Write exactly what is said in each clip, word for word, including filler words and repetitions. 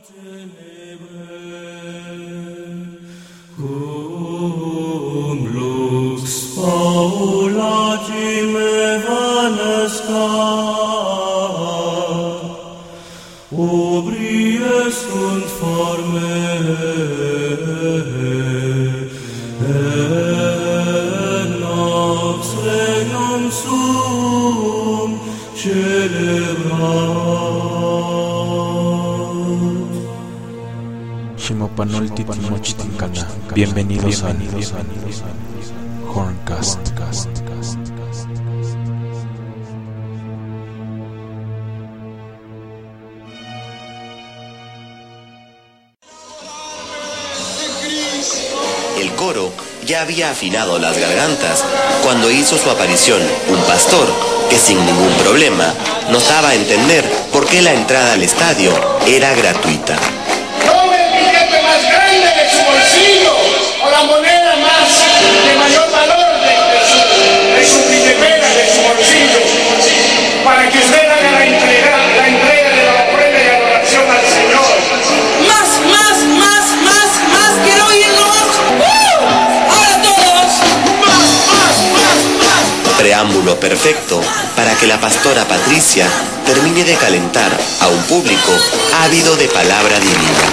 Bienvenidos a Horncast. El coro ya había afinado las gargantas cuando hizo su aparición un pastor que sin ningún problema nos daba a entender por qué la entrada al estadio era gratuita. O la moneda más de mayor valor de, de, su, de su billetera, de su bolsillo, para que usted haga la entrega, la entrega de la ofrenda y adoración al Señor. Más, más, más, más, más, quiero oírlos. ¡Uh! Ahora todos. Más, más, más, más. Preámbulo perfecto para que la pastora Patricia termine de calentar a un público ávido de palabra divina.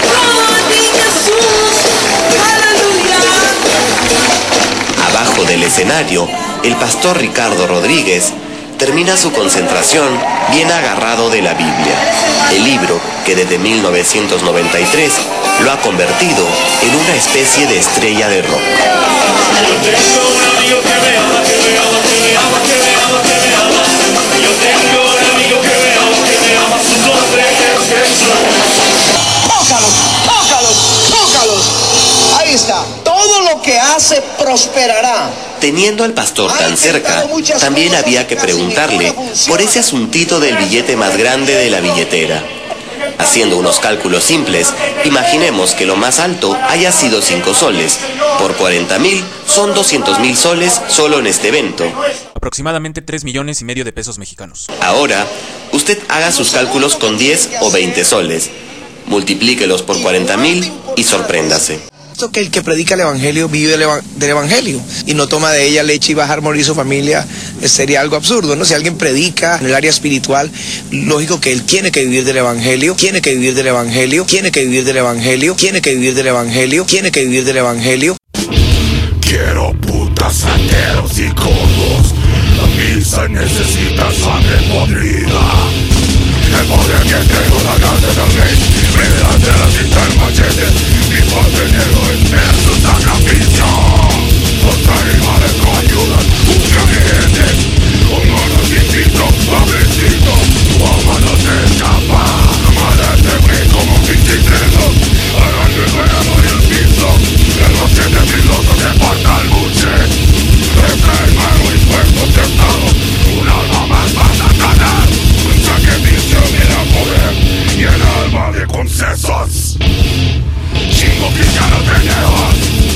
Abajo del escenario, el pastor Ricardo Rodríguez termina su concentración bien agarrado de la Biblia, el libro que desde mil novecientos noventa y tres lo ha convertido en una especie de estrella de rock. Yo tengo un amigo que me ama, que me ama, que me ama, que me ama, que me ama. Yo tengo un amigo que me ama, que me ama, su nombre es Jesús. Tócalos, tócalos, tócalos. Ahí está. Todo lo que hace prosperará. Teniendo al pastor tan cerca, también había que preguntarle por ese asuntito del billete más grande de la billetera. Haciendo unos cálculos simples, imaginemos que lo más alto haya sido cinco soles. Por cuarenta mil son doscientos mil soles solo en este evento. Aproximadamente tres millones y medio de pesos mexicanos. Ahora, usted haga sus cálculos con diez o veinte soles. Multiplíquelos por cuarenta mil y sorpréndase. Que el que predica el evangelio vive del, eva del evangelio y no toma de ella leche y va a dejar morir su familia, sería algo absurdo, ¿no? Si alguien predica en el área espiritual, lógico que él tiene que vivir del evangelio, tiene que vivir del evangelio, tiene que vivir del evangelio, tiene que vivir del evangelio, tiene que vivir del evangelio. Quiero putas, santeros y codos. La misa necesita sangre podrida. El poder que tengo, la grande del rey, me da de la cinta el machete. Mi padre negro espera su sacrificio. Los animales no ayudan, buscan gente. Como los invito, pobrecito, tu alma no te escapa. Amarate como veintitrés, arranque el verano y el piso. De los siete pilotos de porta el buche. Este hermano y cuerpo tentado, un alma más vas a ganar. Un sacrificio me da poder y el alma de concesos. Chingo que ya no tenemos.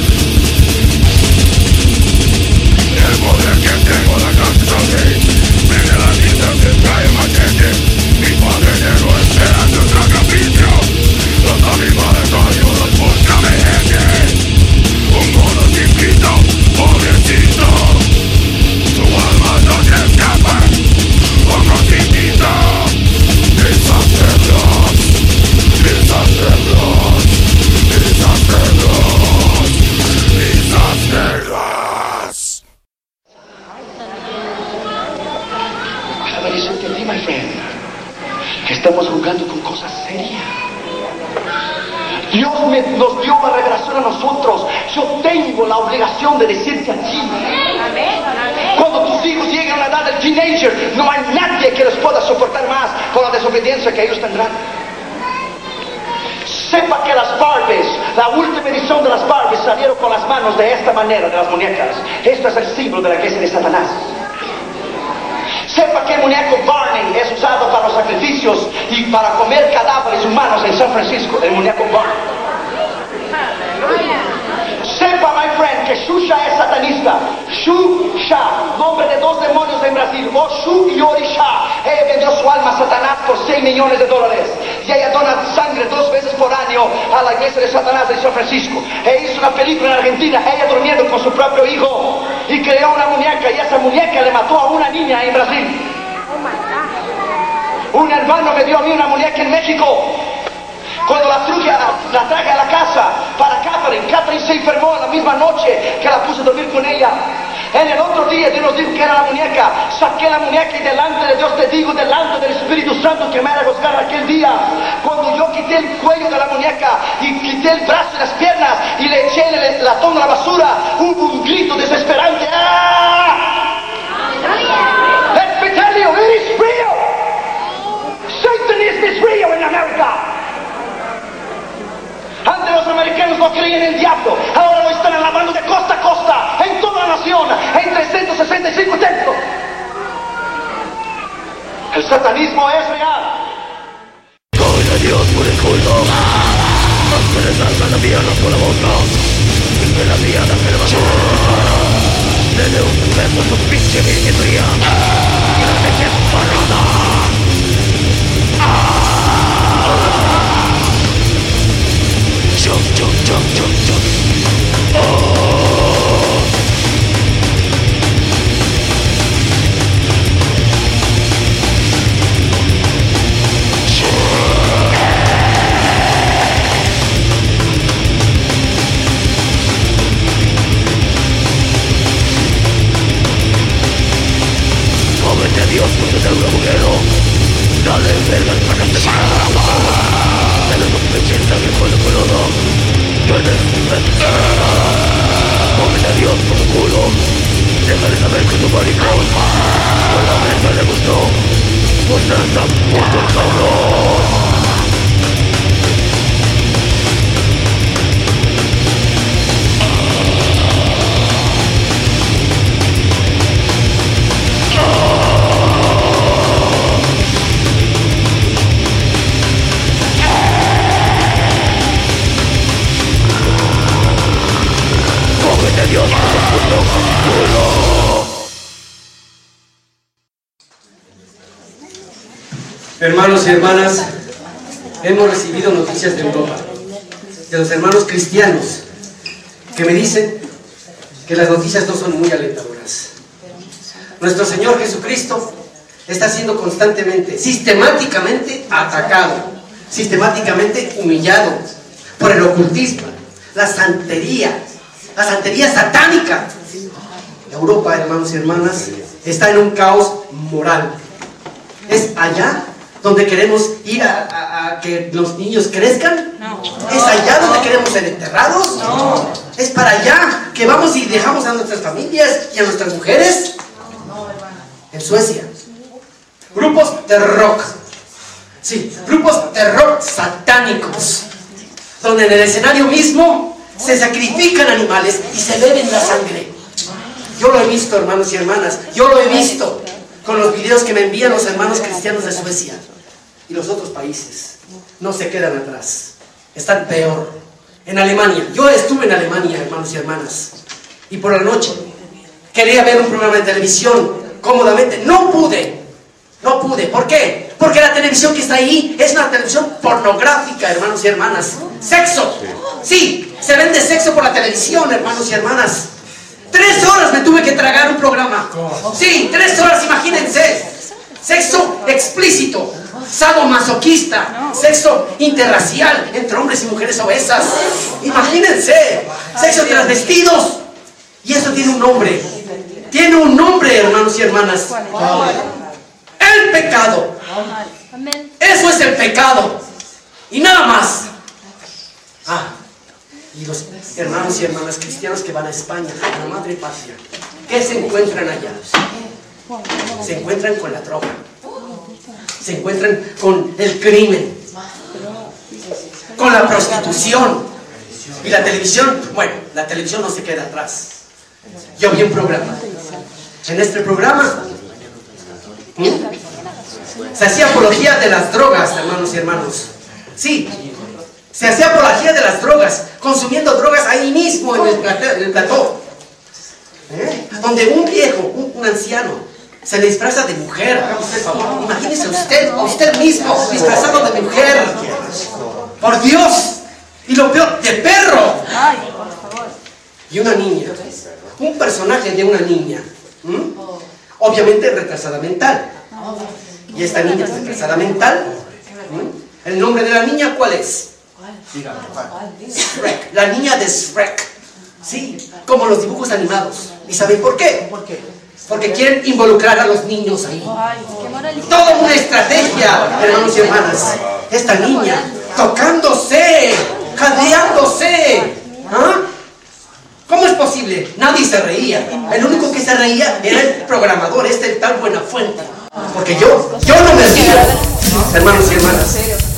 El poder que tengo, la cancha de me da la vida que trae machete. Mi padre negro esperando el sacrificio. Los animales no ayudan, búscame gente. Un mono chiquito, pobrecito. Tu alma no te escapa. Otro chiquito. Deshacerlos, deshacerlos, deshacerlos, deshacerlos. A ver, eso entendí, my friend. Que estamos jugando con cosas serias. Dios me, nos dio una revelación a nosotros. Yo tengo la obligación de decirte a ti. Cuando tus hijos llegan a la edad del teenager, no hay nadie que los pueda soportar más con la desobediencia que ellos tendrán. Sepa que las Barbies, la última edición de las Barbies salieron con las manos de esta manera, de las muñecas. Esto es el símbolo de la iglesia de Satanás. Sepa que el muñeco Barney es usado para los sacrificios y para comer cadáveres humanos en San Francisco, el muñeco Barney. Sepa, my friend, que Shusha es satanista. Shusha, nombre de dos demonios en Brasil, Oshu y Orisha. Ella vendió su alma a Satanás por seis millones de dólares. Y ella dona sangre dos veces extemporáneo a la iglesia de Satanás de San Francisco. E hizo una película en Argentina, ella durmiendo con su propio hijo, y creó una muñeca, y esa muñeca le mató a una niña en Brasil. Un hermano me dio a mí una muñeca en México. Cuando la traje, la traje a la casa para Catherine, Catherine se enfermó la misma noche que la puse a dormir con ella. En el otro día Dios nos dijo que era la muñeca. Saqué la muñeca y delante de Dios te digo, delante del Espíritu Santo que me era juzgar aquel día. Cuando yo quité el cuello de la muñeca y quité el brazo y las piernas y le eché el latón a la basura, hubo un grito desesperante. ¡Ah! Let me tell you, it is real. Satanism is real in America. Antes los americanos no creían en el diablo, ahora lo están alabando de costa a costa, en toda la nación, en trescientos sesenta y cinco templos. El satanismo es real. Gloria a Dios por el culto. Más que salga la mía, no por la boca. Y que la mía da que la basura. Dele un beso a su pinche virgen fría. Y la leche parada. Jump, jump, jump, jump, jump. Oh. Cómete a Dios por tener un agujero. Dale vergas para que te dale los peches sangre con el colono. Tienes un beso. Cómete a Dios por el culo. Déjale saber que tu maricón con la mesa le gustó. Pues es tan puto cabrón. Dios, hermanos y hermanas, hemos recibido noticias de Europa, de los hermanos cristianos, que me dicen que las noticias no son muy alentadoras. Nuestro Señor Jesucristo está siendo constantemente, sistemáticamente atacado, sistemáticamente humillado por el ocultismo, la santería, la santería satánica. Europa, hermanos y hermanas, está en un caos moral. ¿Es allá donde queremos ir a, a, a que los niños crezcan? No. ¿Es allá donde queremos ser enterrados? No. ¿Es para allá que vamos y dejamos a nuestras familias y a nuestras mujeres? No, hermano. En Suecia, grupos de rock, sí, grupos de rock satánicos, donde en el escenario mismo se sacrifican animales y se beben la sangre. Yo lo he visto, hermanos y hermanas, yo lo he visto con los videos que me envían los hermanos cristianos de Suecia. Y los otros países no se quedan atrás, están peor. En Alemania, yo estuve en Alemania, hermanos y hermanas, y por la noche quería ver un programa de televisión cómodamente, no pude, no pude. ¿Por qué? Porque la televisión que está ahí es una televisión pornográfica, hermanos y hermanas. Sexo, sí, se vende sexo por la televisión, hermanos y hermanas. Tres horas me tuve que tragar un programa. Sí, tres horas, imagínense. Sexo explícito, sadomasoquista, sexo interracial entre hombres y mujeres obesas. Imagínense, sexo transvestidos. Y eso tiene un nombre. Tiene un nombre, hermanos y hermanas. El pecado. Eso es el pecado. Y nada más. Ah. Y los hermanos y hermanas cristianos que van a España, a la madre patria, ¿qué se encuentran allá? Se encuentran con la droga, se encuentran con el crimen, con la prostitución. Y la televisión, bueno, la televisión no se queda atrás. Yo vi un programa. En este programa ¿hmm? se hacía apología de las drogas, hermanos y hermanos. Sí. Se hacía apología de las drogas, consumiendo drogas ahí mismo en el, plató, en el plató. ¿Eh? Donde un viejo, un, un anciano, se le disfraza de mujer. Haga usted el favor. Imagínese usted, usted mismo, disfrazado de mujer. ¡Por Dios! Y lo peor, de perro. Ay, por favor. Y una niña. Un personaje de una niña. ¿Mm? Obviamente retrasada mental. Y esta niña es retrasada mental. ¿Mm? ¿El nombre de la niña cuál es? Dígame. Shrek. La niña de Shrek. Sí, como los dibujos animados. ¿Y saben por qué? Porque quieren involucrar a los niños ahí. Toda una estrategia, hermanos y hermanas. Esta niña tocándose, jadeándose. ¿Ah? ¿Cómo es posible? Nadie se reía. El único que se reía era el programador, este el tal Buenafuente. Porque yo, yo no me río, hermanos y hermanas.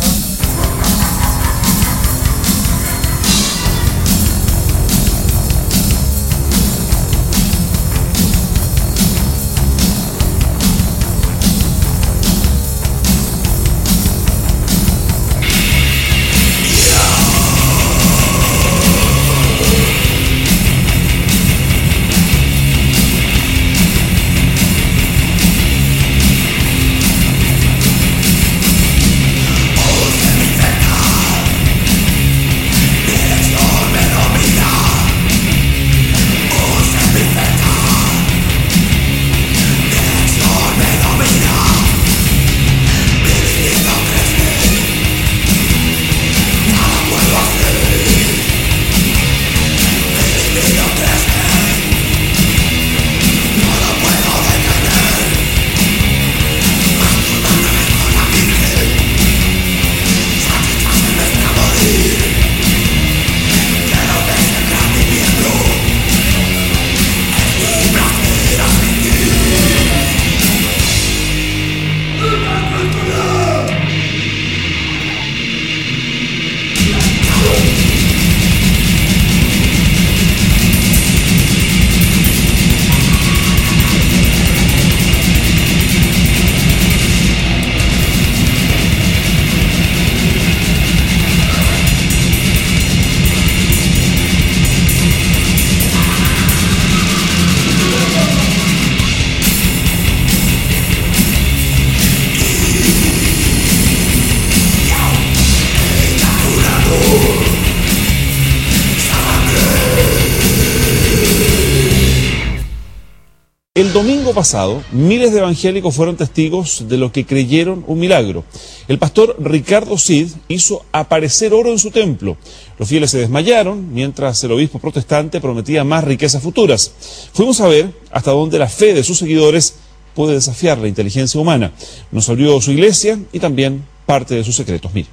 El domingo pasado, miles de evangélicos fueron testigos de lo que creyeron un milagro. El pastor Ricardo Cid hizo aparecer oro en su templo. Los fieles se desmayaron, mientras el obispo protestante prometía más riquezas futuras. Fuimos a ver hasta dónde la fe de sus seguidores puede desafiar la inteligencia humana. Nos abrió su iglesia y también parte de sus secretos. Mire.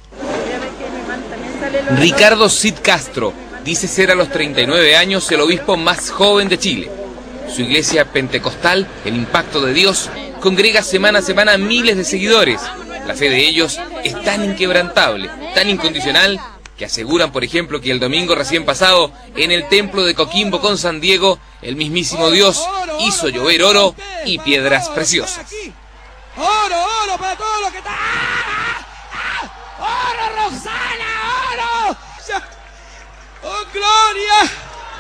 Ricardo Cid Castro dice ser a los treinta y nueve años el obispo más joven de Chile. Su iglesia pentecostal, el Impacto de Dios, congrega semana a semana miles de seguidores. La fe de ellos es tan inquebrantable, tan incondicional, que aseguran, por ejemplo, que el domingo recién pasado, en el templo de Coquimbo con San Diego, el mismísimo Dios hizo llover oro y piedras preciosas. ¡Oro, oro para todo lo que está! ¡Ah! ¡Oro, Rosana, oro! ¡Oh, gloria!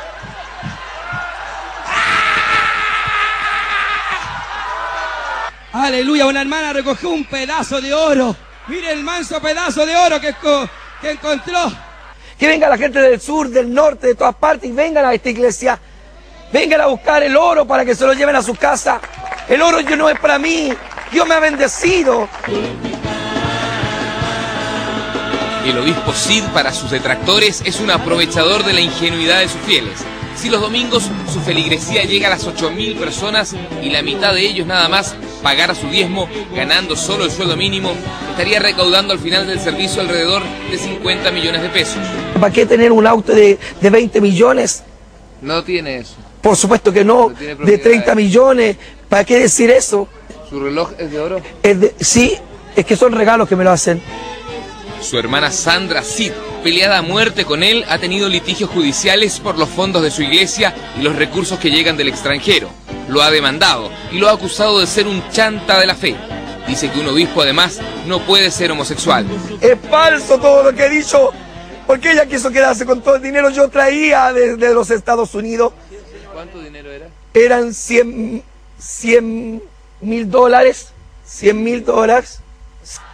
Aleluya, una hermana recogió un pedazo de oro. Mire el manso pedazo de oro que, que encontró. Que venga la gente del sur, del norte, de todas partes y vengan a esta iglesia. Vengan a buscar el oro para que se lo lleven a su casa. El oro yo no es para mí. Dios me ha bendecido. El obispo Cid, para sus detractores, es un aprovechador de la ingenuidad de sus fieles. Si los domingos su feligresía llega a las ocho mil personas y la mitad de ellos nada más pagara su diezmo, ganando solo el sueldo mínimo, estaría recaudando al final del servicio alrededor de cincuenta millones de pesos. ¿Para qué tener un auto de, de veinte millones? No tiene eso. Por supuesto que no, no de treinta millones. ¿Para qué decir eso? ¿Su reloj es de oro? Es de, sí, es que son regalos que me lo hacen. Su hermana Sandra Cid, peleada a muerte con él, ha tenido litigios judiciales por los fondos de su iglesia y los recursos que llegan del extranjero. Lo ha demandado y lo ha acusado de ser un chanta de la fe. Dice que un obispo además no puede ser homosexual. Es falso todo lo que he dicho, porque ella quiso quedarse con todo el dinero yo traía desde los Estados Unidos. ¿Cuánto dinero era? Eran cien mil dólares, cien mil dólares.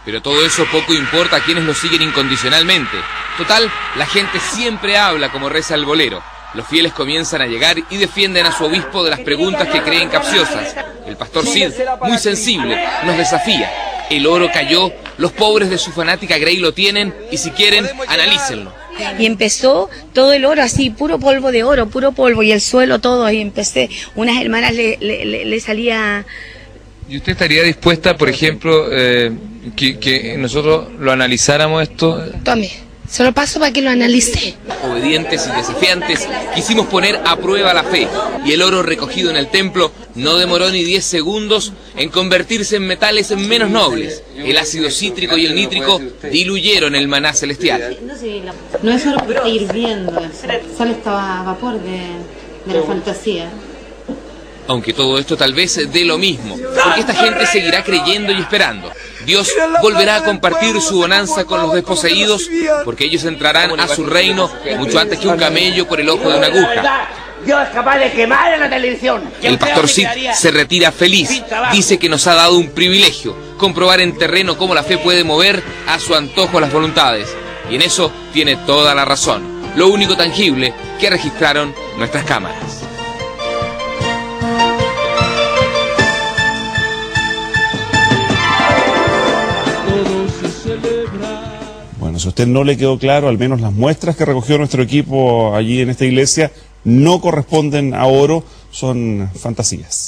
Pero todo eso poco importa a quienes lo siguen incondicionalmente. Total, la gente siempre habla como reza el bolero. Los fieles comienzan a llegar y defienden a su obispo de las preguntas que creen capciosas. El pastor Cid, muy sensible, nos desafía. El oro cayó, los pobres de su fanática Grey lo tienen y si quieren, analícenlo. Y empezó todo el oro así, puro polvo de oro, puro polvo, y el suelo todo, y empecé, unas hermanas le, le, le, le salía... ¿Y usted estaría dispuesta, por ejemplo, eh, que, que nosotros lo analizáramos esto? Tome, se lo paso para que lo analice. Obedientes y desafiantes, quisimos poner a prueba la fe, y el oro recogido en el templo no demoró ni diez segundos en convertirse en metales menos nobles. El ácido cítrico y el nítrico diluyeron el maná celestial. No es oro que está hirviendo, solo estaba a vapor de, de la fantasía. Aunque todo esto tal vez dé lo mismo, porque esta gente seguirá creyendo y esperando. Dios volverá a compartir su bonanza con los desposeídos, porque ellos entrarán a su reino mucho antes que un camello por el ojo de una aguja. Dios es capaz de quemar en la televisión. El pastor Cid se retira feliz. Dice que nos ha dado un privilegio, comprobar en terreno cómo la fe puede mover a su antojo las voluntades. Y en eso tiene toda la razón. Lo único tangible que registraron nuestras cámaras. Bueno, si a usted no le quedó claro, al menos las muestras que recogió nuestro equipo allí en esta iglesia no corresponden a oro, son fantasías.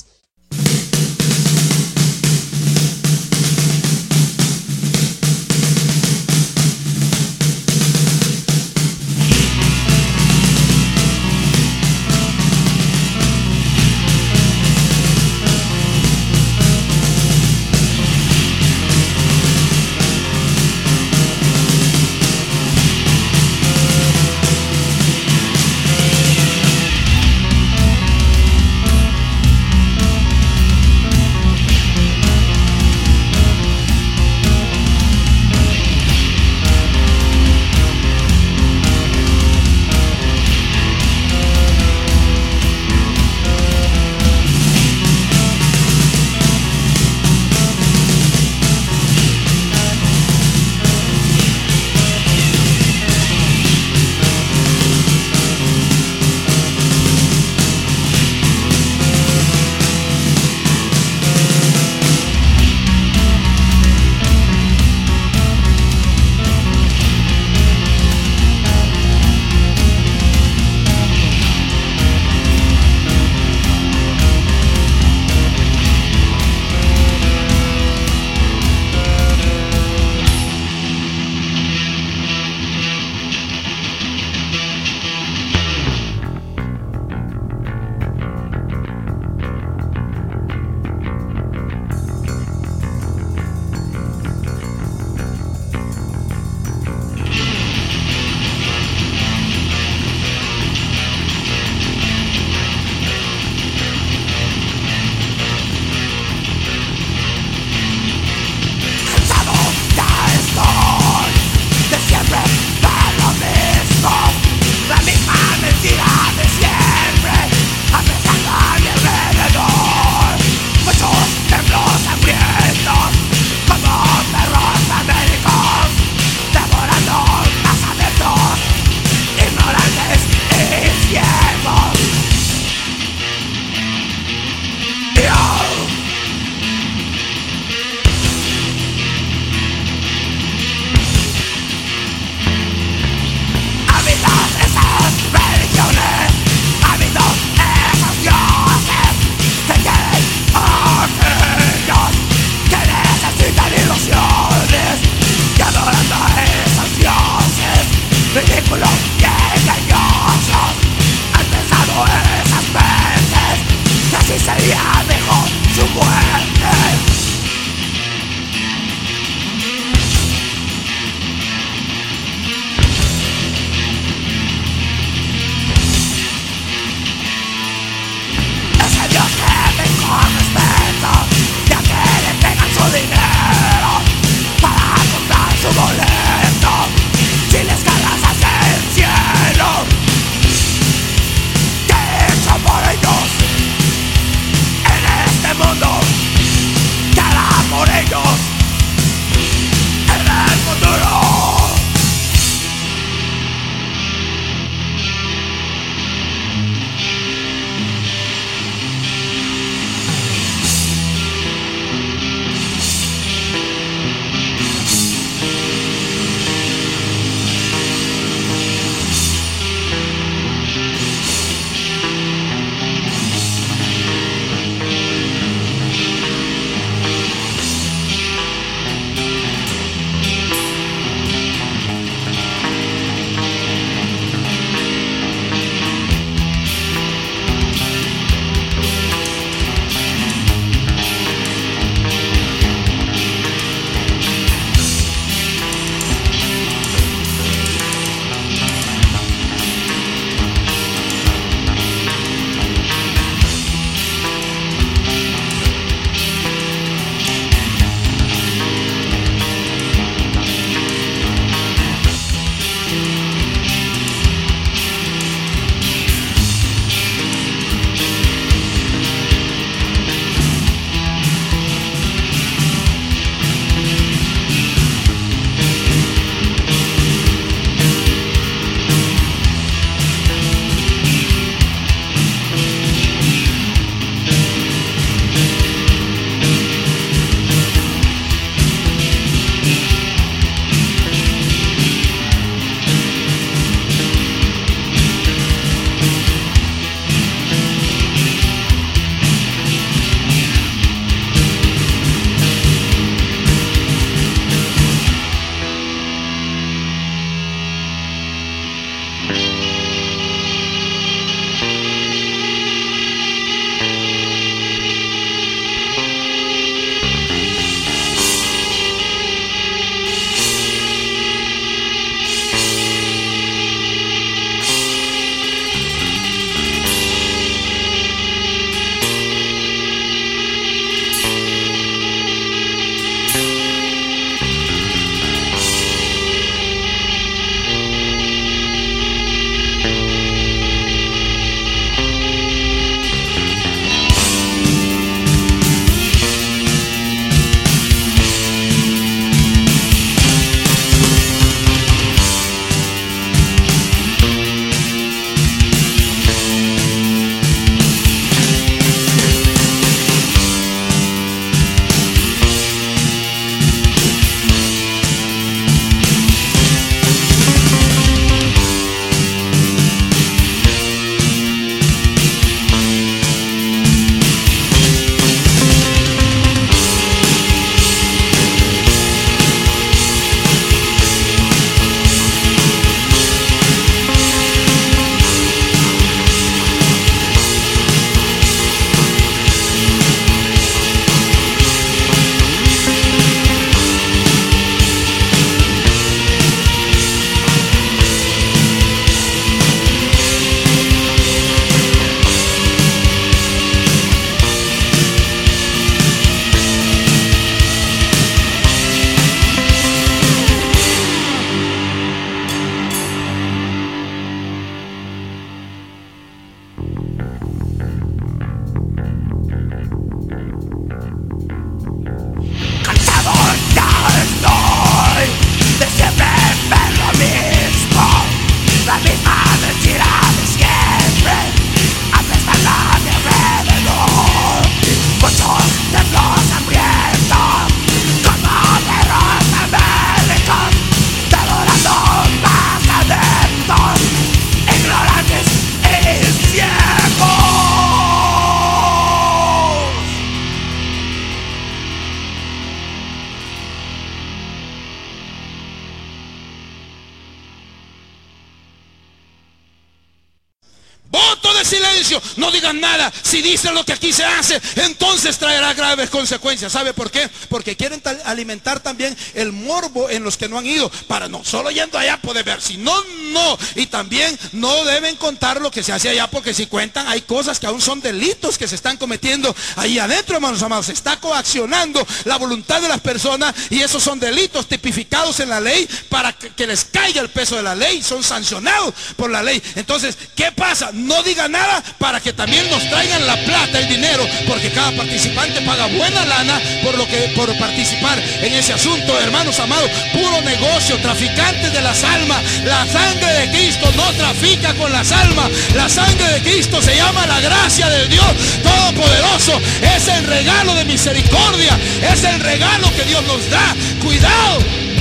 silencio, no digan nada. Si dicen lo que aquí se hace, entonces traerá graves consecuencias. ¿Sabe por qué? Porque quieren alimentar también el morbo en los que no han ido, para no solo yendo allá poder ver, si no, no. Y también no deben contar lo que se hace allá, porque si cuentan hay cosas que aún son delitos que se están cometiendo ahí adentro, hermanos amados. Se está coaccionando la voluntad de las personas y esos son delitos tipificados en la ley para que, que les caiga el peso de la ley, son sancionados por la ley. Entonces, ¿qué pasa? No diga nada para que también nos traigan la plata, el dinero, porque cada participante paga buena lana por lo que por participar en ese asunto, hermanos amados. Puro negocio, traficantes de las almas. La sangre de Cristo no trafica con las almas. La sangre de Cristo se llama la gracia de Dios Todopoderoso. Es el regalo de misericordia, es el regalo que Dios nos da. Cuidado.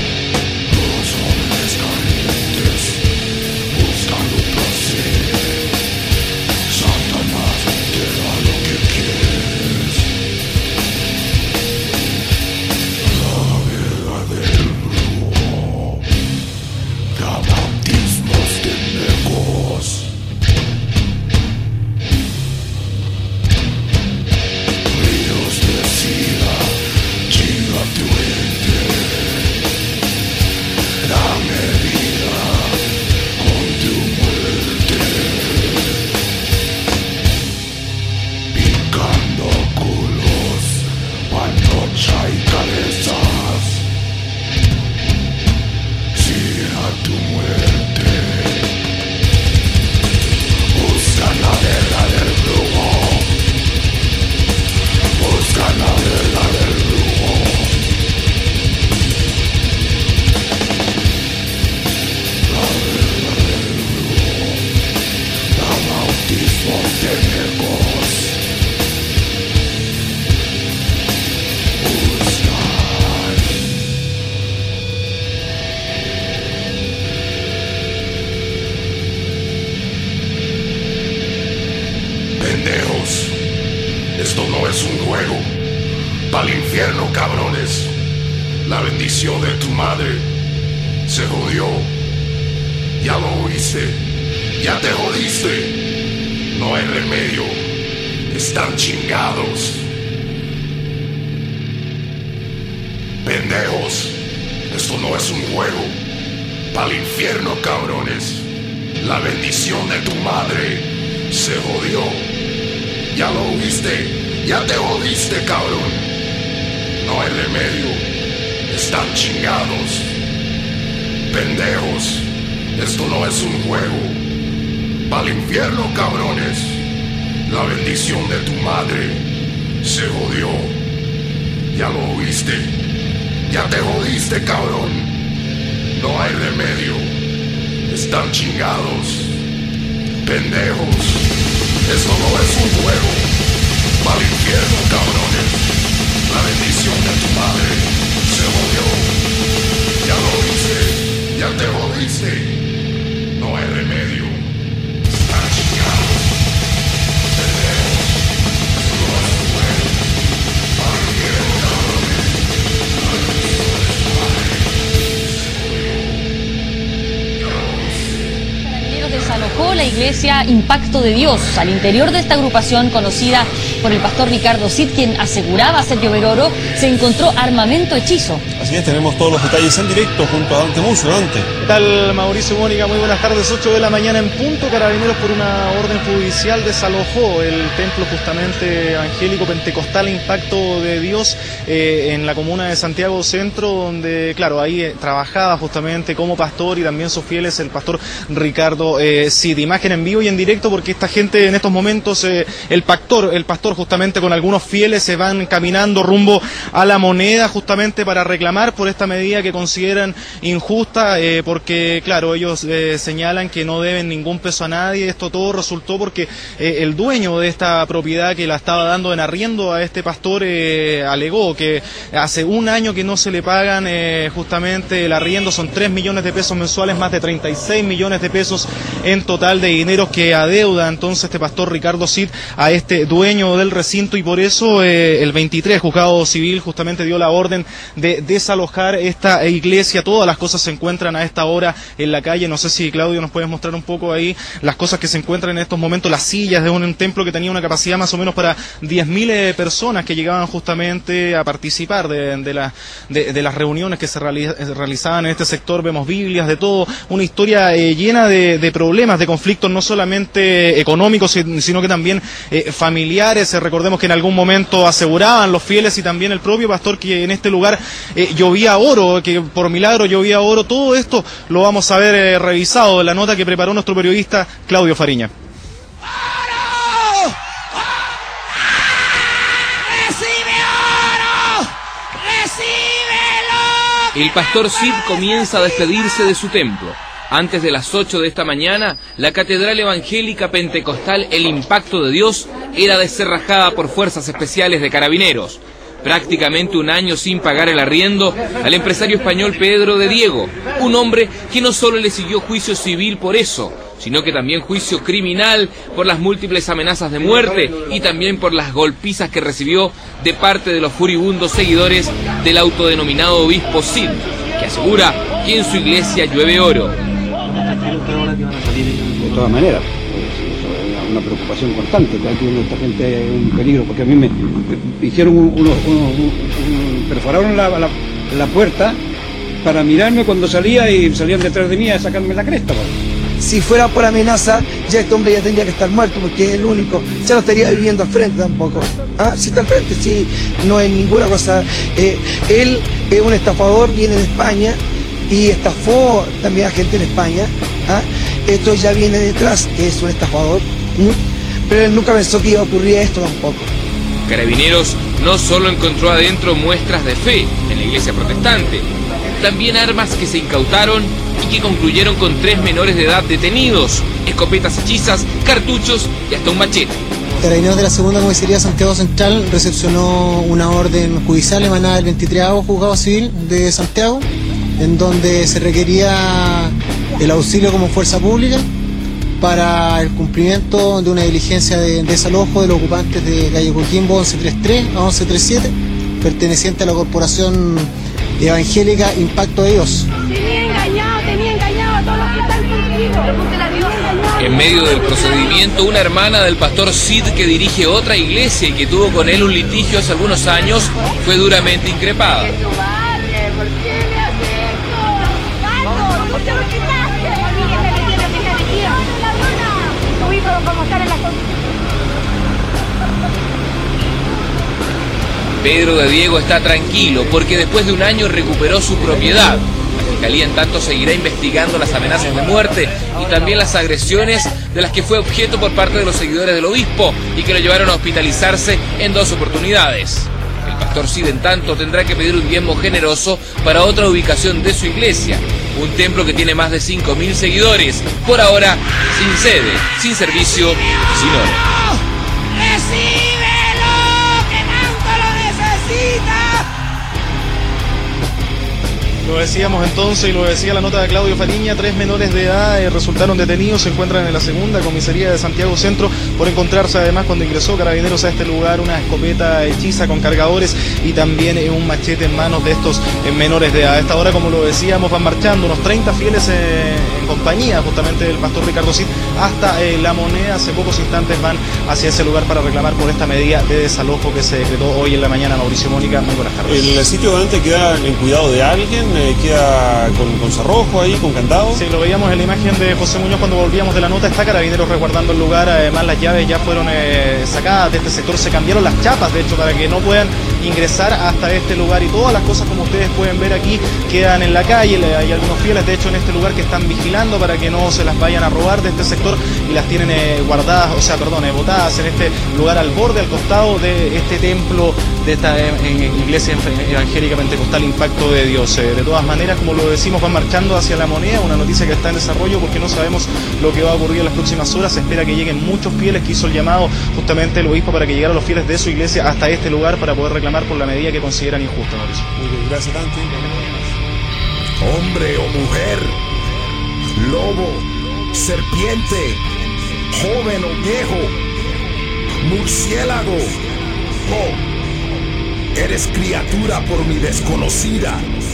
Esto no es un juego. Pa'l infierno, cabrones. La bendición de tu madre se jodió. Ya lo oíste. Ya te jodiste. No hay remedio. Están chingados. Pendejos. Esto no es un juego. Pa'l infierno, cabrones. La bendición de tu madre se jodió. Ya lo oíste, ya te jodiste, cabrón. No hay remedio, están chingados. Pendejos, esto no es un juego. Pa'l infierno, cabrones. La bendición de tu madre se jodió. Ya lo oíste, ya te jodiste, cabrón. No hay remedio, están chingados. Pendejos, esto no es un juego. Pa'l infierno, cabrones. La bendición de tu madre se jodió. Ya lo oíste, ya te jodiste. No hay remedio. Están chingados. Pendejos, esto no es un juego. Pa'l infierno, cabrones. La bendición de tu madre se jodió. Ya lo oíste. Carabineros desalojó la iglesia Impacto de Dios. Al interior de esta agrupación, conocida por el pastor Ricardo Cid, quien aseguraba ser llover oro, se encontró armamento hechizo. Así es, tenemos todos los detalles en directo junto a Dante Musso. Dante. ¿Qué tal, Mauricio Mónica? Muy buenas tardes. ocho de la mañana en punto. Carabineros, por una orden judicial, desalojó el templo justamente evangélico pentecostal Impacto de Dios eh, en la comuna de Santiago Centro, donde, claro, ahí eh, trabajaba justamente como pastor y también sus fieles el pastor Ricardo eh, Cid. Imagen en vivo y en directo, porque esta gente en estos momentos, eh, el pastor, el pastor justamente con algunos fieles se van caminando rumbo a La Moneda justamente para reclamar por esta medida que consideran injusta, eh, porque claro, ellos eh, señalan que no deben ningún peso a nadie. Esto todo resultó porque eh, el dueño de esta propiedad que la estaba dando en arriendo a este pastor eh, alegó que hace un año que no se le pagan eh, justamente el arriendo. Son tres millones de pesos mensuales, más de treinta y seis millones de pesos en total de dinero que adeuda entonces este pastor Ricardo Cid a este dueño del recinto, y por eso eh, el veintitrés juzgado civil justamente dio la orden de desalojo desalojar esta iglesia. Todas las cosas se encuentran a esta hora en la calle. No sé si, Claudio, nos puedes mostrar un poco ahí las cosas que se encuentran en estos momentos, las sillas de un, un templo que tenía una capacidad más o menos para diez mil eh, personas que llegaban justamente a participar de, de, la, de, de las reuniones que se realiz, realizaban en este sector. Vemos Biblias, de todo, una historia eh, llena de, de problemas, de conflictos, no solamente económicos, sino que también eh, familiares. Eh, recordemos que en algún momento aseguraban los fieles y también el propio pastor que en este lugar eh, llovía oro, que por milagro llovía oro. Todo esto lo vamos a ver eh, revisado en la nota que preparó nuestro periodista Claudio Fariña. El pastor Cid comienza a despedirse de su templo. Antes de las ocho de esta mañana, la Catedral Evangélica Pentecostal El Impacto de Dios era descerrajada por fuerzas especiales de carabineros. Prácticamente un año sin pagar el arriendo al empresario español Pedro de Diego, un hombre que no solo le siguió juicio civil por eso, sino que también juicio criminal por las múltiples amenazas de muerte y también por las golpizas que recibió de parte de los furibundos seguidores del autodenominado obispo Cid, que asegura que en su iglesia llueve oro. De todas maneras, es una preocupación constante, que aquí esta gente es un peligro, porque a mí me, me hicieron unos, unos, unos, unos perforaron la, la, la puerta para mirarme cuando salía y salían detrás de mí a sacarme la cresta. Pues. Si fuera por amenaza, ya este hombre ya tendría que estar muerto, porque es el único, ya no estaría viviendo al frente tampoco. Ah, sí está al frente, sí, no es ninguna cosa. Eh, él es un estafador, viene de España y estafó también a gente en España. ¿Ah? Esto ya viene detrás, es un estafador, ¿sí? Pero él nunca pensó que iba a ocurrir esto tampoco. Carabineros no solo encontró adentro muestras de fe en la iglesia protestante, también armas que se incautaron y que concluyeron con tres menores de edad detenidos, escopetas hechizas, cartuchos y hasta un machete. Carabineros de la Segunda Comisaría de Santiago Central recepcionó una orden judicial emanada del veintitreavo Juzgado Civil de Santiago, en donde se requería el auxilio como fuerza pública para el cumplimiento de una diligencia de desalojo de los ocupantes de calle Coquimbo once treinta y tres a once treinta y siete, perteneciente a la Corporación Evangélica Impacto de Dios. Tenía engañado, tenía engañado a todos los que están contigo. En medio del procedimiento, una hermana del pastor Cid, que dirige otra iglesia y que tuvo con él un litigio hace algunos años, fue duramente increpada. Pedro de Diego está tranquilo porque después de un año recuperó su propiedad. La Fiscalía en tanto seguirá investigando las amenazas de muerte y también las agresiones de las que fue objeto por parte de los seguidores del obispo y que lo llevaron a hospitalizarse en dos oportunidades. El pastor Cid en tanto tendrá que pedir un diezmo generoso para otra ubicación de su iglesia, un templo que tiene más de cinco mil seguidores, por ahora sin sede, sin servicio, sin hora. Lo decíamos entonces y lo decía la nota de Claudio Fariña, tres menores de edad eh, resultaron detenidos, se encuentran en la segunda comisaría de Santiago Centro por encontrarse además cuando ingresó Carabineros a este lugar una escopeta hechiza con cargadores y también eh, un machete en manos de estos eh, menores de edad. A esta hora, como lo decíamos, van marchando unos treinta fieles eh, en compañía justamente del pastor Ricardo Cid hasta eh, La Moneda. Hace pocos instantes van hacia ese lugar para reclamar por esta medida de desalojo que se decretó hoy en la mañana. Mauricio Mónica, muy buenas tardes. ¿El sitio de antes queda en cuidado de alguien? ¿Queda con, con cerrojo ahí, con candado? Sí, lo veíamos en la imagen de José Muñoz cuando volvíamos de la nota. Está Carabineros resguardando el lugar. Además, las llaves ya fueron eh, sacadas de este sector. Se cambiaron las chapas, de hecho, para que no puedan ingresar hasta este lugar. Y todas las cosas, como ustedes pueden ver aquí, quedan en la calle. Hay algunos fieles, de hecho, en este lugar que están vigilando para que no se las vayan a robar de este sector y las tienen eh, guardadas, o sea, perdón, eh, botadas en este lugar al borde, al costado de este templo, de esta eh, en iglesia evangélica pentecostal Impacto de Dios. Eh, de todas maneras, como lo decimos, van marchando hacia La Moneda, una noticia que está en desarrollo porque no sabemos lo que va a ocurrir en las próximas horas. Se espera que lleguen muchos fieles, que hizo el llamado justamente el obispo para que llegaran los fieles de su iglesia hasta este lugar para poder reclamar por la medida que consideran injusta, Mauricio. Muy bien, gracias, Dante. Hombre o mujer, lobo, serpiente, joven o viejo, murciélago, oh, eres criatura por mi desconocida.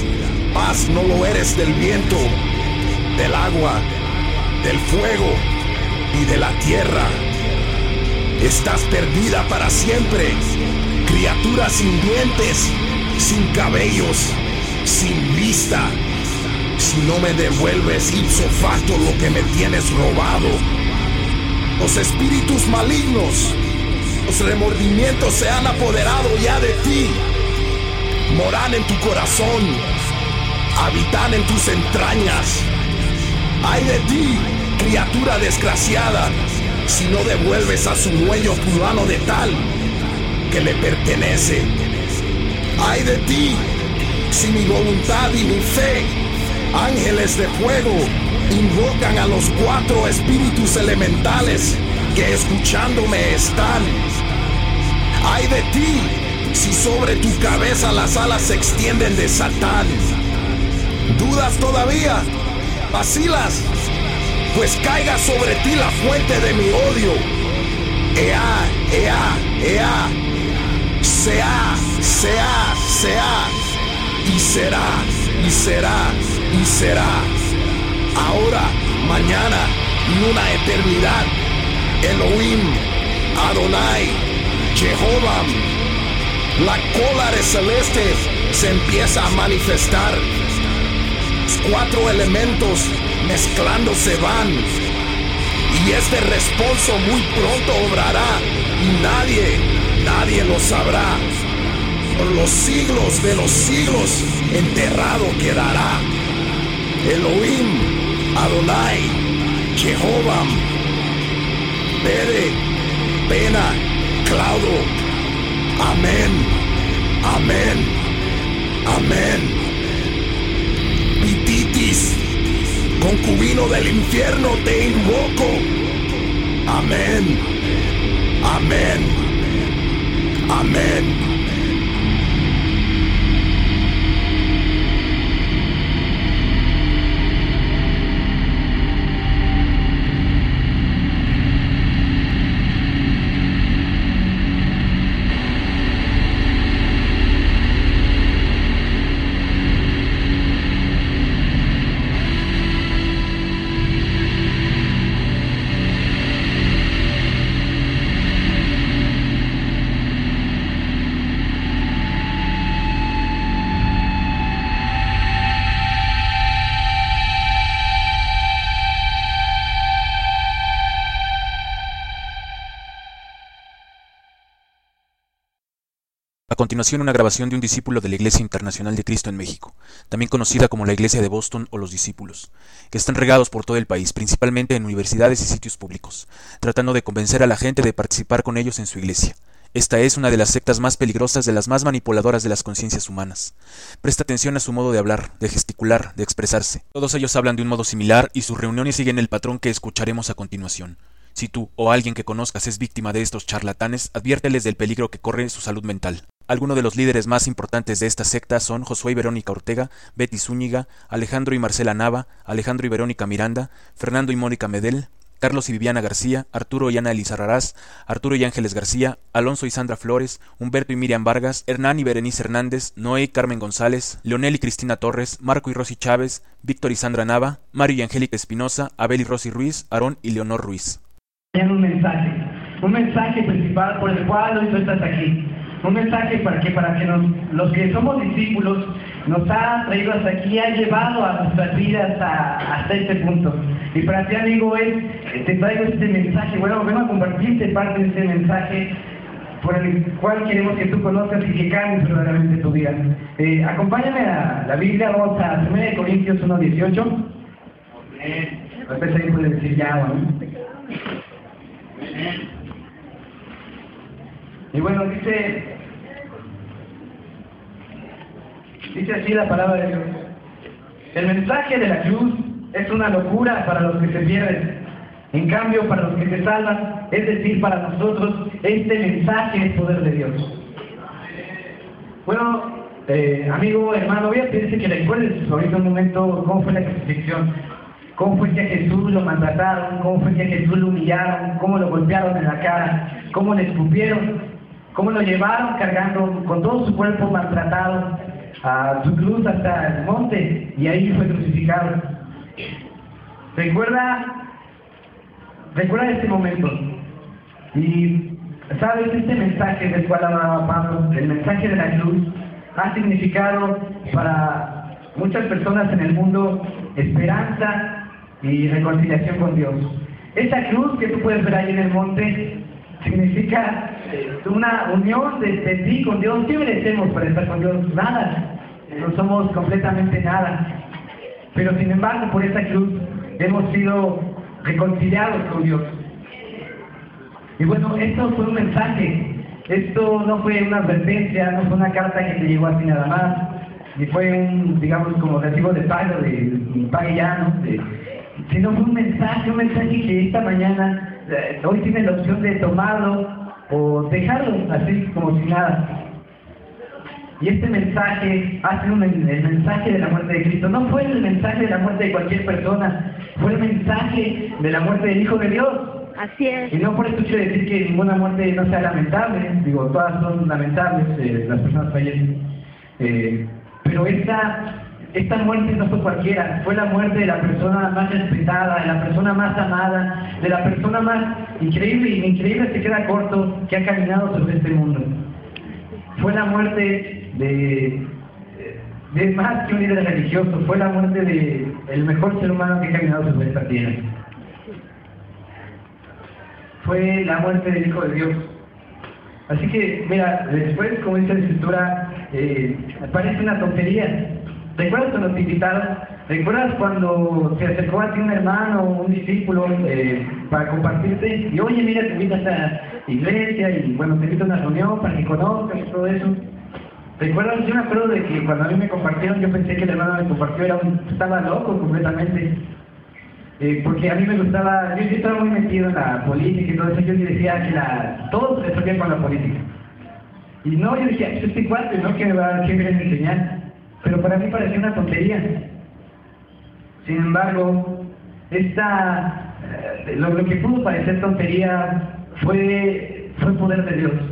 Capaz no lo eres del viento, del agua, del fuego y de la tierra. Estás perdida para siempre, criatura sin dientes, sin cabellos, sin vista. Si no me devuelves ipso facto lo que me tienes robado, los espíritus malignos, los remordimientos se han apoderado ya de ti. Moran en tu corazón, habitan en tus entrañas. Ay de ti, criatura desgraciada, si no devuelves a su dueño fulano de tal que le pertenece. Ay de ti, si mi voluntad y mi fe, ángeles de fuego, invocan a los cuatro espíritus elementales que escuchándome están. Ay de ti, si sobre tu cabeza las alas se extienden de Satán. ¿Dudas todavía? ¿Vacilas? Pues caiga sobre ti la fuente de mi odio. Ea, ea, ea. Sea, sea, sea. Y será, y será, y será. Ahora, mañana y una eternidad. Elohim, Adonai, Jehová. La cólera celeste se empieza a manifestar. Los cuatro elementos mezclándose van. Y este responso muy pronto obrará. Y nadie, nadie lo sabrá. Por los siglos de los siglos enterrado quedará. Elohim, Adonai, Jehová. Pere, pena, claudo. Amén, amén, amén. Pititis, concubino del infierno te invoco. Amén, amén, amén. A continuación, una grabación de un discípulo de la Iglesia Internacional de Cristo en México, también conocida como la Iglesia de Boston o los discípulos, que están regados por todo el país, principalmente en universidades y sitios públicos, tratando de convencer a la gente de participar con ellos en su iglesia. Esta es una de las sectas más peligrosas, de las más manipuladoras de las conciencias humanas. Presta atención a su modo de hablar, de gesticular, de expresarse. Todos ellos hablan de un modo similar y sus reuniones siguen el patrón que escucharemos a continuación. Si tú o alguien que conozcas es víctima de estos charlatanes, adviérteles del peligro que corre su salud mental. Algunos de los líderes más importantes de esta secta son Josué y Verónica Ortega, Betty Zúñiga, Alejandro y Marcela Nava, Alejandro y Verónica Miranda, Fernando y Mónica Medel, Carlos y Viviana García, Arturo y Ana Elisa Raraz, Arturo y Ángeles García, Alonso y Sandra Flores, Humberto y Miriam Vargas, Hernán y Berenice Hernández, Noé y Carmen González, Leonel y Cristina Torres, Marco y Rosy Chávez, Víctor y Sandra Nava, Mario y Angélica Espinosa, Abel y Rosy Ruiz, Aarón y Leonor Ruiz. Un mensaje, un mensaje principal por el cual hoy tú estás aquí. Un mensaje para que, para que nos, los que somos discípulos nos ha traído hasta aquí, ha llevado a nuestras vidas hasta, hasta este punto. Y para ti, amigo, es, te traigo este mensaje. Bueno, vengo a compartirte parte de este mensaje por el cual queremos que tú conozcas y que cambies verdaderamente tu vida. Eh, acompáñame a la Biblia, vamos a primera de Corintios uno dieciocho. Después ahí puede decir ya, bueno. Y bueno, dice, dice así la palabra de Dios. El mensaje de la cruz es una locura para los que se pierden. En cambio, para los que se salvan, es decir, para nosotros, este mensaje es poder de Dios. Bueno, eh, amigo, hermano, voy a pedirte que recuerdes ahorita un momento cómo fue la crucifixión. Cómo fue que a Jesús lo maltrataron, cómo fue que a Jesús lo humillaron, cómo lo golpearon en la cara, cómo le escupieron, cómo lo llevaron cargando con todo su cuerpo maltratado a su cruz hasta el monte y ahí fue crucificado. Recuerda, recuerda este momento. Y sabes, este mensaje del cual hablaba Pablo, el mensaje de la cruz, ha significado para muchas personas en el mundo esperanza y reconciliación con Dios. Esa cruz que tú puedes ver ahí en el monte significa una unión de, de ti con Dios. ¿Qué merecemos para estar con Dios? Nada. No somos completamente nada. Pero sin embargo, por esa cruz hemos sido reconciliados con Dios. Y bueno, esto fue un mensaje. Esto no fue una advertencia, no fue una carta que te llegó así nada más, ni fue un, digamos, como recibo de pago, de, de pague ya, ¿no? De, sino fue un mensaje, un mensaje que esta mañana, eh, hoy tienes la opción de tomarlo o dejarlo así como si nada. Y este mensaje ha sido el mensaje de la muerte de Cristo. No fue el mensaje de la muerte de cualquier persona, fue el mensaje de la muerte del Hijo de Dios. Así es. Y no por esto quiero decir que ninguna muerte no sea lamentable, digo, todas son lamentables, eh, las personas fallecen. Eh, pero esta, esta muerte no fue cualquiera, fue la muerte de la persona más respetada, de la persona más amada, de la persona más increíble, y increíble se queda corto, que ha caminado sobre este mundo. Fue la muerte de, de más que un líder religioso, fue la muerte de el mejor ser humano que ha caminado sobre esta tierra. Fue la muerte del Hijo de Dios. Así que, mira, después, como dice la Escritura, eh, parece una tontería. ¿Recuerdas cuando te invitaron? ¿Recuerdas cuando se acercó a ti un hermano o un discípulo eh, para compartirte? Y oye, mira, te invito a esta iglesia y bueno, te invito a una reunión para que conozcas y todo eso. ¿Recuerdas? Yo me acuerdo de que cuando a mí me compartieron, yo pensé que el hermano me compartió, era un, estaba loco completamente. Eh, porque a mí me gustaba, yo, yo estaba muy metido en la política y todo eso, yo decía que la, todo se resolvía con la política. Y no, yo decía, este cuate, ¿no? ¿Qué me va a enseñar? Pero para mí parecía una tontería. Sin embargo, esta, eh, lo, lo que pudo parecer tontería fue, fue poder de Dios.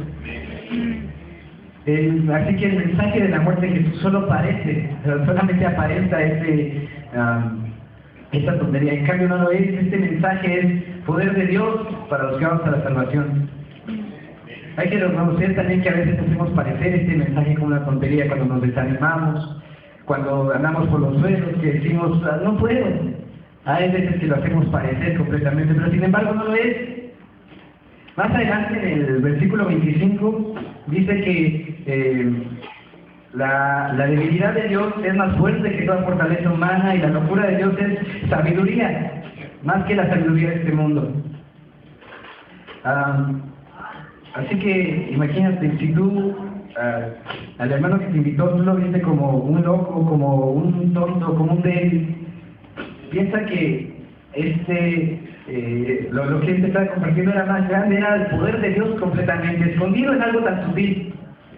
El, así que el mensaje de la muerte de Jesús solo parece, solamente aparenta ese... Um, esta tontería, en cambio no lo es. Este mensaje es poder de Dios para los que vamos a la salvación. Hay que reconocer también que a veces hacemos parecer este mensaje como una tontería cuando nos desanimamos, cuando andamos por los suelos, que decimos, no puedo. Hay veces que lo hacemos parecer completamente, pero sin embargo no lo es. Más adelante en el versículo veinticinco dice que eh, La, la debilidad de Dios es más fuerte que toda fortaleza humana y la locura de Dios es sabiduría, más que la sabiduría de este mundo. Um, así que imagínate, si tú, uh, al hermano que te invitó, tú lo viste como un loco, como un tonto, como un débil, piensa que este, eh, lo, lo que él te estaba compartiendo era más grande, era el poder de Dios completamente, escondido en algo tan sutil.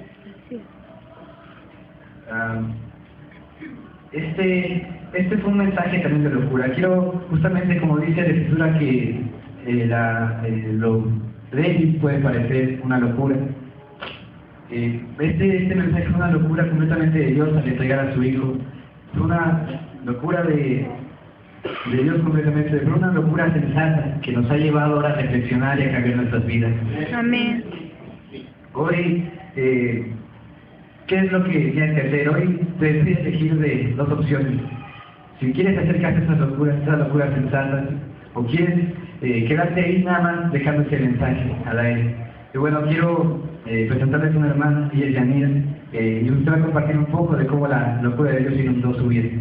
Um, este, este fue un mensaje también de locura. Quiero, justamente como dice la Escritura, que eh, la, eh, lo débil puede parecer una locura. Eh, este, este mensaje fue una locura completamente de Dios al entregar a su Hijo. Fue una locura de, de Dios completamente, fue una locura sensata que nos ha llevado ahora a reflexionar y a cambiar nuestras vidas. Amén. Hoy, eh, ¿qué es lo que tienes que hacer? Hoy te decides elegir de dos opciones. Si quieres hacer caso a esas locuras, esas locuras sensatas, o quieres eh, quedarte ahí nada más dejando ese mensaje al aire. Y bueno, quiero eh, presentarles a una hermana, ella es Yanira, eh, y usted va a compartir un poco de cómo la locura de Dios inundó su vida.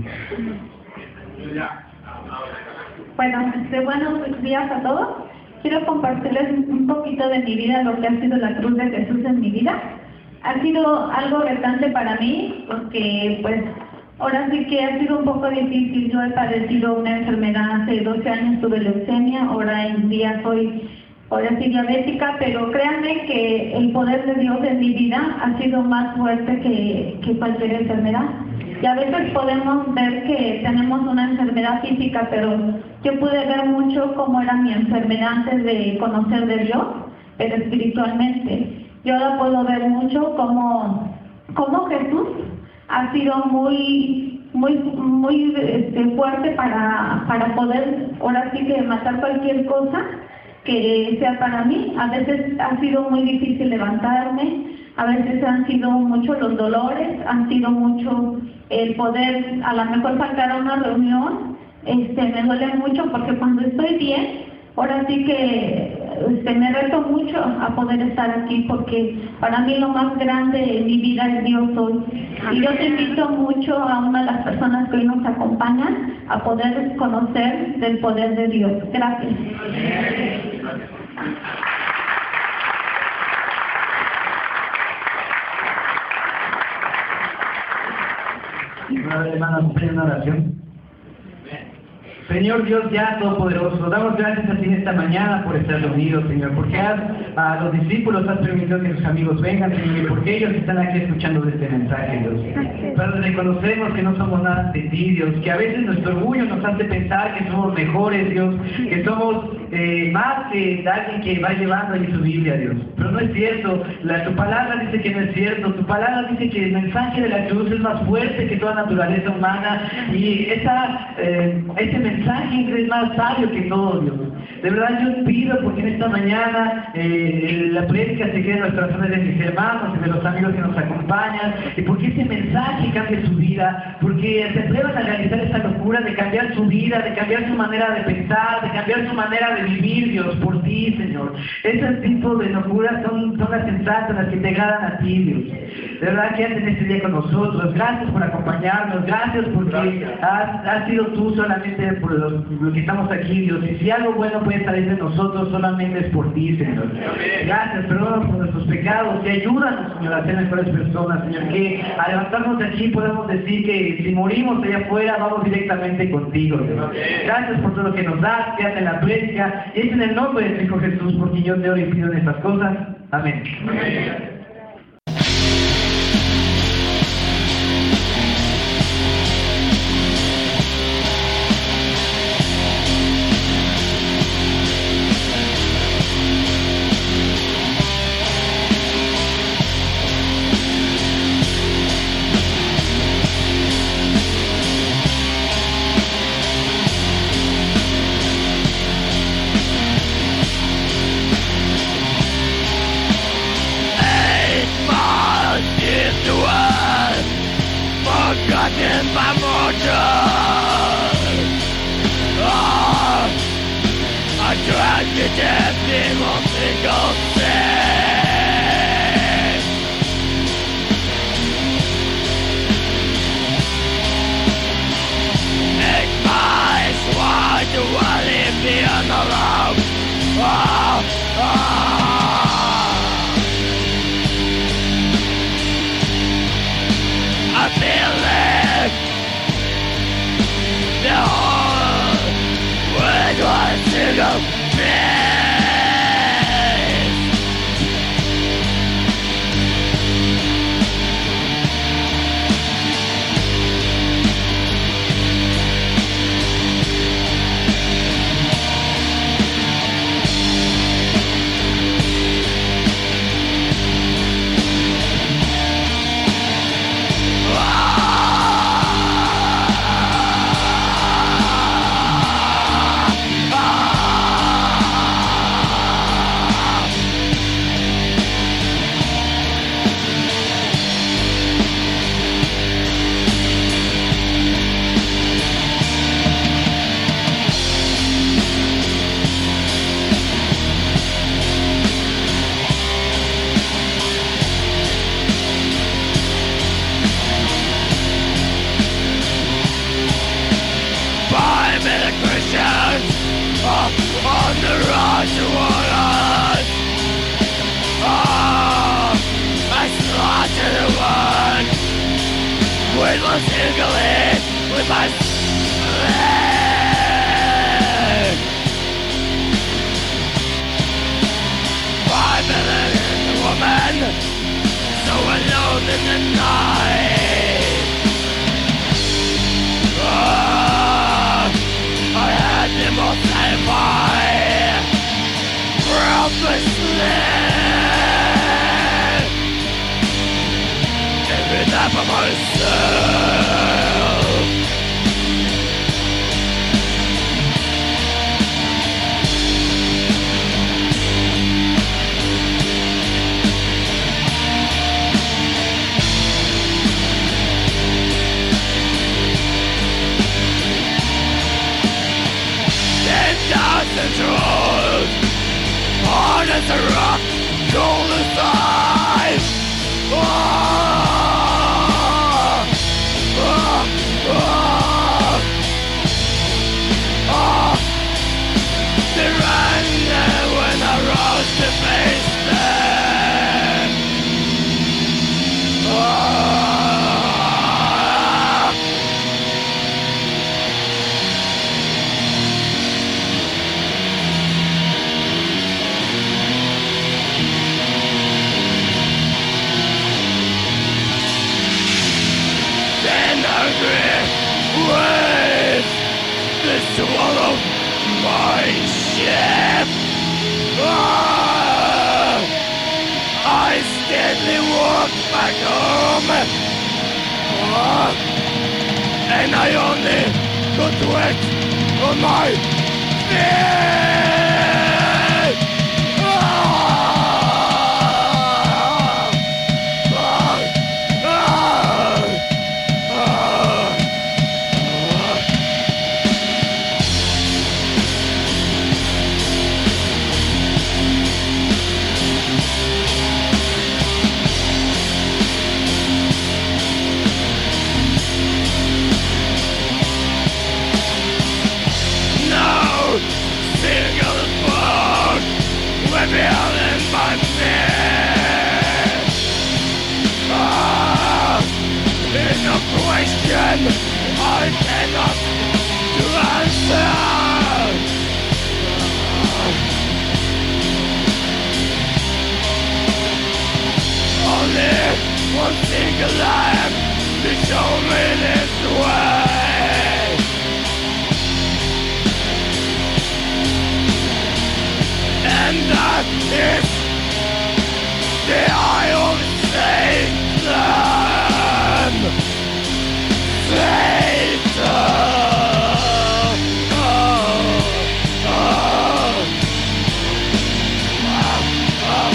Bueno, este, buenos días a todos. Quiero compartirles un poquito de mi vida, lo que ha sido la cruz de Jesús en mi vida. Ha sido algo retante para mí, porque pues ahora sí que ha sido un poco difícil. Yo he padecido una enfermedad hace doce años, tuve leucemia, ahora en día soy, ahora sí diabética, pero créanme que el poder de Dios en mi vida ha sido más fuerte que, que cualquier enfermedad. Y a veces podemos ver que tenemos una enfermedad física, pero yo pude ver mucho cómo era mi enfermedad antes de conocer de Dios, pero espiritualmente. Yo ahora puedo ver mucho cómo, cómo Jesús ha sido muy, muy, muy este, fuerte para, para poder, ahora sí que matar cualquier cosa que sea para mí. A veces ha sido muy difícil levantarme, a veces han sido muchos los dolores, han sido mucho el poder a lo mejor faltar a una reunión. Este, me duele mucho porque cuando estoy bien, ahora sí que este, me reto mucho a poder estar aquí, porque para mí lo más grande en mi vida es Dios hoy. Y yo te invito mucho a una de las personas que hoy nos acompañan a poder conocer del poder de Dios. Gracias. Hermano, acompaña una oración. Señor Dios ya todopoderoso, damos gracias a ti en esta mañana por estar reunidos, Señor, porque has, a los discípulos has permitido que sus amigos vengan, Señor, y porque ellos están aquí escuchando este mensaje, Dios. Padre, reconocemos que no somos nada de ti, Dios, que a veces nuestro orgullo nos hace pensar que somos mejores, Dios, que somos eh, más que alguien que va llevando ahí su Biblia, Dios. Pero no es cierto, la, tu palabra dice que no es cierto, tu palabra dice que el mensaje de la cruz es más fuerte que toda naturaleza humana, y esa, eh, ese mensaje es más sabio que todo, Dios. De verdad yo pido porque en esta mañana eh, la prédica se quede en los corazones de mis hermanos y de los amigos que nos acompañan, y porque ese mensaje cambie su vida, porque se atrevan a realizar esta locura de cambiar su vida, de cambiar su manera de pensar, de cambiar su manera de vivir, Dios, por ti, Señor. Ese tipo de locuras son, son las sensatas, las que te agradan a ti, Dios. De verdad que hacen este día con nosotros. Gracias por acompañarnos, gracias porque has, has sido tú solamente por los, los que estamos aquí, Dios. Y si algo bueno puede salir de nosotros, solamente es por ti, Señor. Gracias, perdón por nuestros pecados, y ayúdanos, Señor, a ser mejores personas, Señor. Que al levantarnos de aquí podemos decir que si morimos allá afuera, vamos directamente contigo, Señor. Gracias por todo lo que nos das, que hace la prédica. Y es en el nombre de tu Hijo Jesús, porque yo te oro y pido en estas cosas. Amén. Amén. Forgotten by mortals. Oh, I tried to death in one single sin. Make my swine to leave me alone. Oh, oh. I feel it. The whole world was single piece. On the road to us. Oh, I slaughtered the one with my single hit, with my leg. Five minutes in the woman, so alone in the night. Oh, I had them all satisfied helplessly. Every time I of myself. Ten thousand roads, hard as a rock, cold as ice. Oh, oh, oh, oh. They ran there when I rose to face them. Oh. Waves that swallow my ship. Ah, I steadily walk back home. Ah, and I only got wet on my feet. Ah, ah, ah, ah. Behind my fear. Ah, in a question I cannot answer. Ah, only one single lamp to show me this way. And that is the eye of Satan. Satan. Oh, oh, oh, oh.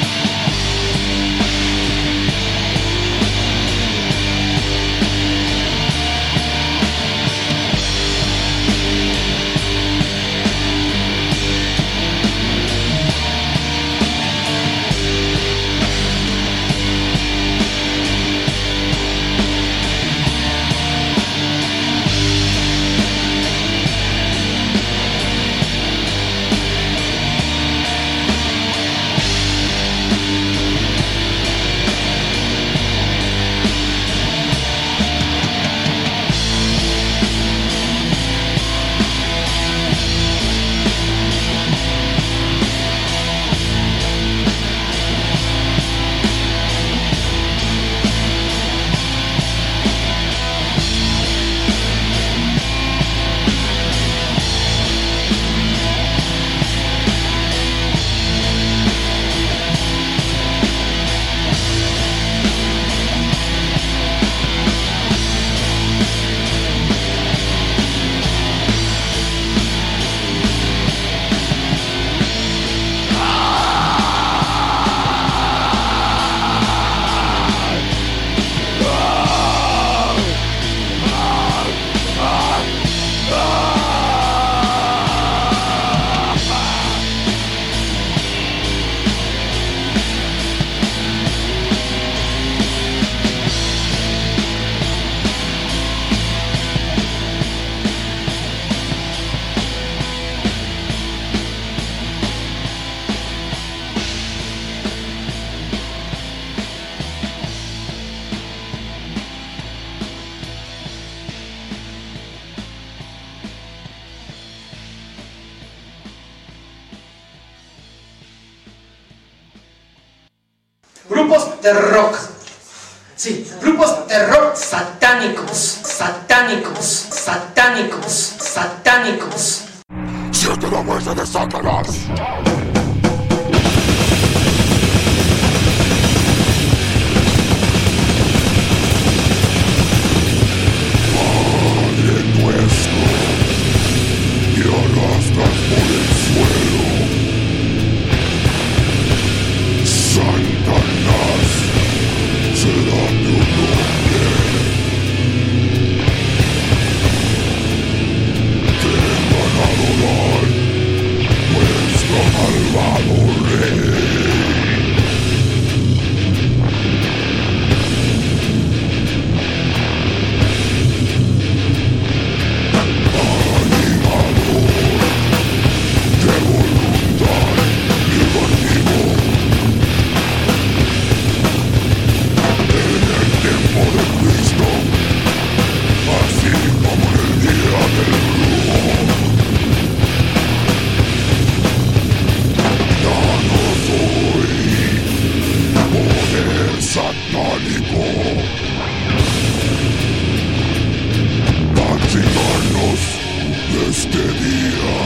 Grupos de rock. Sí, grupos de rock satánicos, satánicos, satánicos, satánicos. Siente la muerte de Satanás. este día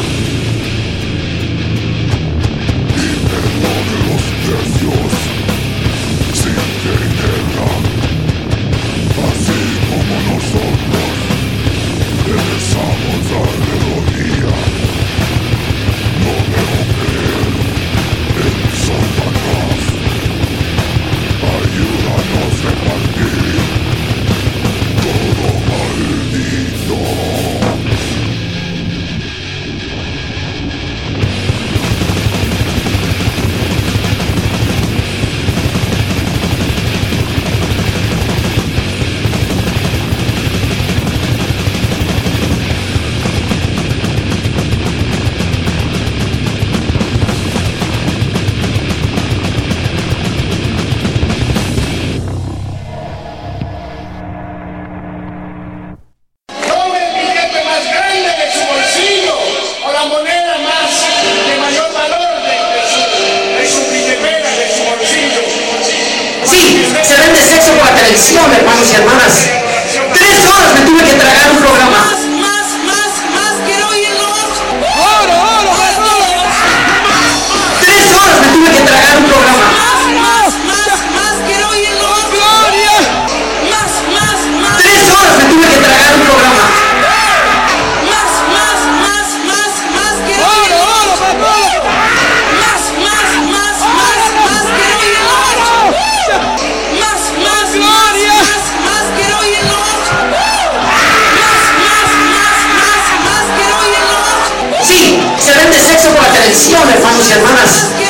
y perdone los precios sin dinero, así como nosotros le rezamos darle rodilla. No debo creer en Satanás. Ayúdanos a repartir todo maldito. Tome el billete más grande de su bolsillo o la moneda más de mayor valor de, de su, de su billetera, de su bolsillo. Sí, se vende sexo por la televisión, hermanos y hermanas. Tres horas me tuve que tragar un programa. Más, más, más, quiero oírlos. ¡Oro, oro, más, oro! Tres horas me tuve que tragar un programa. Más, más, más, quiero oírlos. ¡Gloria! Más, más, más. Tres horas me tuve que tragar un programa. Más, más, más, más, más, quiero oírlos. Más, más, más, más, más, quiero oírlos. Más, más, más, más, más, quiero oírlos. Más, más, más, más, más, quiero oírlos. Sí, se vende sexo por la televisión, hermanos y hermanas.